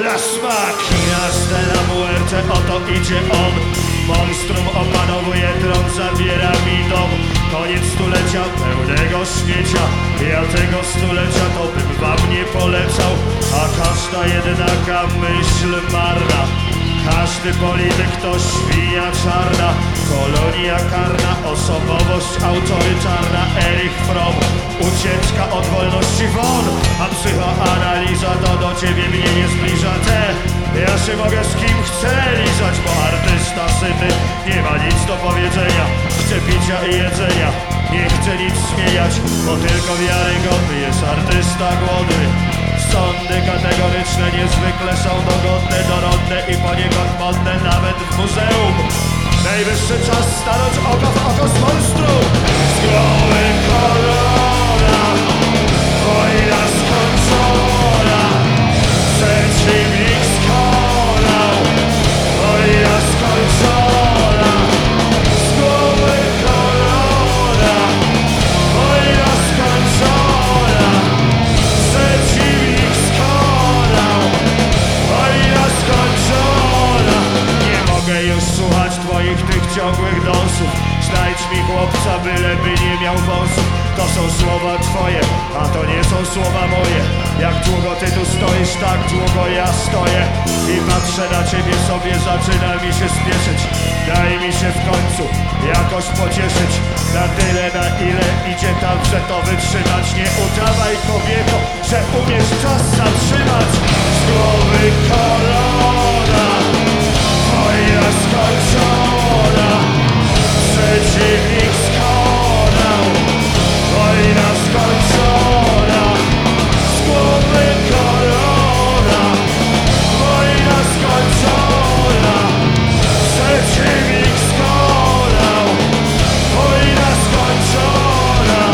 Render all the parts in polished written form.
Las Máquinas de la Muerte, oto idzie on. Monstrum opanowuje tron, zabiera mi dom. Koniec stulecia pełnego śmiecia. Ja tego stulecia to bym wam nie polecał. A każda jednaka myśl marna. Każdy polityk to świnia czarna. Kolonia karna, osobowość autorytarna. Erich Fromm, ucieczka od wolności won. A psychoanaliza to do ciebie mnie nie zbliża. Ja się mogę z kim chcę lizać, bo artysta syty nie ma nic do powiedzenia. Chce picia i jedzenia, nie chce nic zmieniać, bo tylko wiarygodny jest artysta głodny. Sądy kategoryczne niezwykle są dogodne, dorodne i poniekąd modne nawet w muzeum. Najwyższy czas stanąć oko w oko z monstrum. Z głowy korona, wojna skończona, przeciwnik skonał, wojna skończona. Z głowy korona, wojna skończona, przeciwnik skonał, wojna skończona. Nie mogę już słuchać twoich tych ciągłych dąsów. Znajdź mi chłopca, byleby nie miał wąsów. To są słowa twoje, a to nie są słowa moje. Jak długo ty tu stoisz, tak długo ja stoję. I patrzę na ciebie sobie, zaczyna mi się spieszyć. Daj mi się w końcu jakoś pocieszyć. Na tyle, na ile idzie także to wytrzymać. Nie udawaj, kobieto, że umiesz czas zatrzymać. Z głowy korona, wojna skończona, przeciwnik skonał, wojna skończona. Z głowy korona, wojna skończona, przeciwnik skonał, wojna skończona.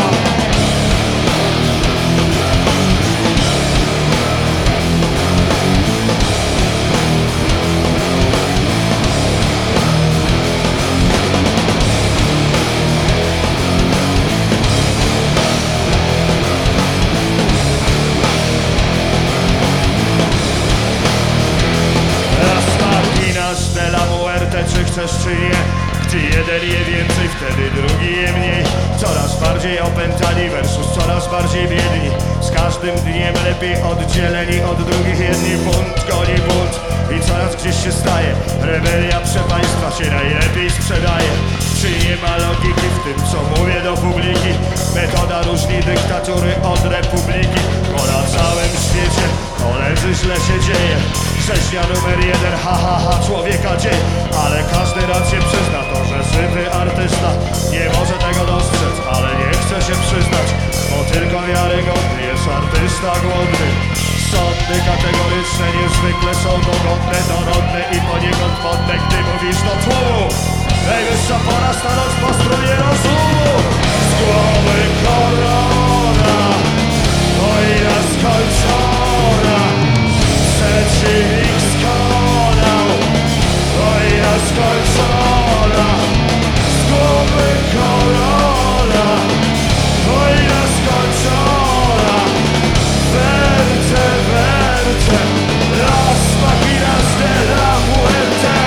De la Muerte, czy chcesz, czy nie? Gdy jeden je więcej, wtedy drugi je mniej. Coraz bardziej opętani versus coraz bardziej biedni. Z każdym dniem lepiej oddzieleni od drugich. Jedni bunt goni bunt i coraz gdzieś się staje. Rebelia przepaństwa się najlepiej sprzedaje. Czy nie ma logiki w tym, co mówię do publiki? Metoda różni dyktatury od republiki. Bo na całym świecie, koledzy, źle się dzieje. Rzeźnia numer 1, człowieka dzień. Ale każdy rację przyzna to, że syty artysta nie może tego dostrzec, ale nie chce się przyznać, bo tylko wiarygodny jest artysta głodny. Sądy kategoryczne niezwykle są dogodne, dorodne i poniekąd modne, gdy mówisz do tłumu. Najwyższa pora stanąć po stronie rozumu. Z głowy korona, wojna skończona, przeciwnik skonał, wojna skończona. Z głowy korona, wojna skończona. Werte, werte, Las Máquinas de la Muerte.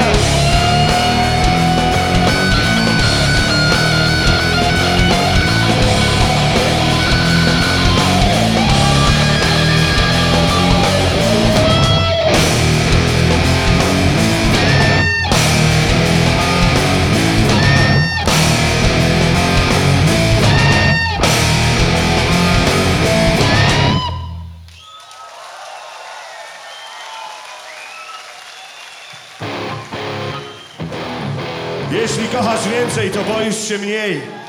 Jeśli kochasz więcej, to boisz się mniej.